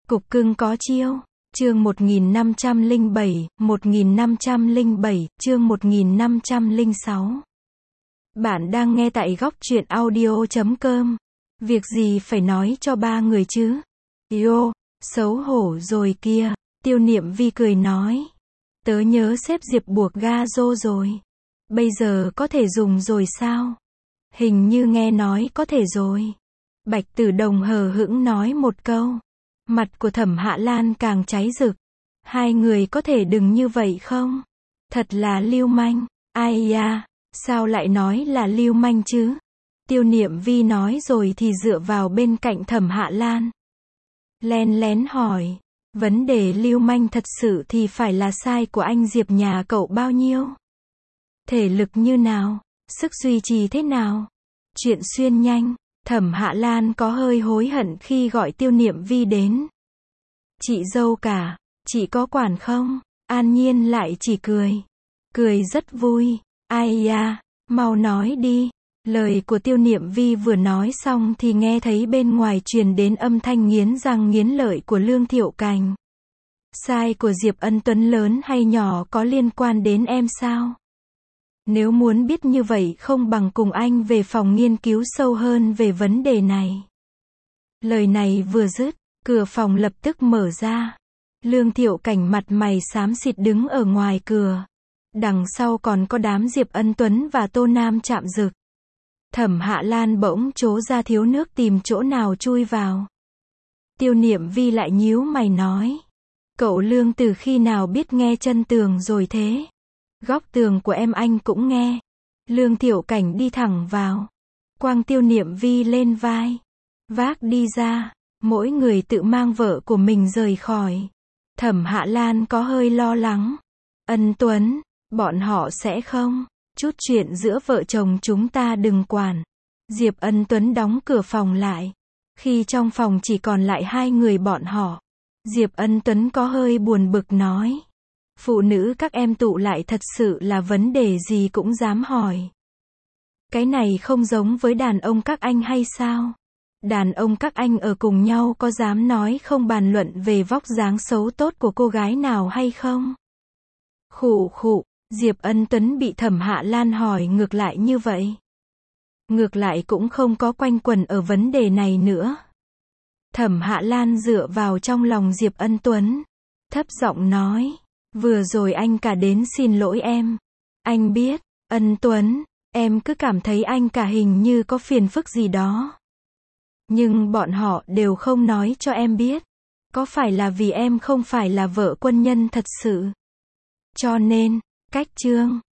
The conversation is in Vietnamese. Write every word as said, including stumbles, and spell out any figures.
Cục cưng có chiêu. Chương một nghìn năm trăm lẻ bảy, một nghìn năm trăm lẻ bảy, chương một nghìn năm trăm lẻ sáu. Bạn đang nghe tại góc truyện audio chấm com. Việc gì phải nói cho ba người chứ? Yo, xấu hổ rồi kia. Tiêu Niệm Vi cười nói. Tớ nhớ sếp Diệp buộc ga rô rồi. Bây giờ có thể dùng rồi sao? Hình như nghe nói có thể rồi. Bạch Tử Đồng hờ hững nói một câu. Mặt của Thẩm Hạ Lan càng cháy rực. Hai người có thể đừng như vậy không? Thật là lưu manh. Ai da, sao lại nói là lưu manh chứ? Tiêu Niệm Vi nói rồi thì dựa vào bên cạnh Thẩm Hạ Lan. Len lén hỏi. Vấn đề lưu manh thật sự thì phải là sai của anh Diệp nhà cậu bao nhiêu? Thể lực như nào? Sức duy trì thế nào? Chuyện xuyên nhanh. Thẩm Hạ Lan có hơi hối hận khi gọi Tiêu Niệm Vi đến. Chị dâu cả, chị có quản không? An Nhiên lại chỉ cười. Cười rất vui. Ai da, mau nói đi. Lời của Tiêu Niệm Vi vừa nói xong thì nghe thấy bên ngoài truyền đến âm thanh nghiến răng nghiến lợi của Lương Thiệu Cành. Sai của Diệp Ân Tuấn lớn hay nhỏ có liên quan đến em sao? Nếu muốn biết như vậy không bằng cùng anh về phòng nghiên cứu sâu hơn về vấn đề này. Lời này vừa dứt, cửa phòng lập tức mở ra. Lương Thiệu Cảnh mặt mày xám xịt đứng ở ngoài cửa. Đằng sau còn có đám Diệp Ân Tuấn và Tô Nam Trạm Dực. Thẩm Hạ Lan bỗng trố ra thiếu nước tìm chỗ nào chui vào. Tiêu Niệm Vi lại nhíu mày nói. Cậu Lương từ khi nào biết nghe chân tường rồi thế? Góc tường của em anh cũng nghe. Lương Thiệu Cảnh đi thẳng vào. Quang Tiêu Niệm Vi lên vai. Vác đi ra. Mỗi người tự mang vợ của mình rời khỏi. Thẩm Hạ Lan có hơi lo lắng. Ân Tuấn, bọn họ sẽ không. Chút chuyện giữa vợ chồng chúng ta đừng quản. Diệp Ân Tuấn đóng cửa phòng lại. Khi trong phòng chỉ còn lại hai người bọn họ. Diệp Ân Tuấn có hơi buồn bực nói. Phụ nữ các em tụ lại thật sự là vấn đề gì cũng dám hỏi. Cái này không giống với đàn ông các anh hay sao? Đàn ông các anh ở cùng nhau có dám nói không bàn luận về vóc dáng xấu tốt của cô gái nào hay không? Khụ khụ, Diệp Ân Tuấn bị Thẩm Hạ Lan hỏi ngược lại như vậy. Ngược lại cũng không có quanh quẩn ở vấn đề này nữa. Thẩm Hạ Lan dựa vào trong lòng Diệp Ân Tuấn. Thấp giọng nói. Vừa rồi anh cả đến xin lỗi em. Anh biết, Ân Tuấn, em cứ cảm thấy anh cả hình như có phiền phức gì đó. Nhưng bọn họ đều không nói cho em biết. Có phải là vì em không phải là vợ quân nhân thật sự? Cho nên, cách chương,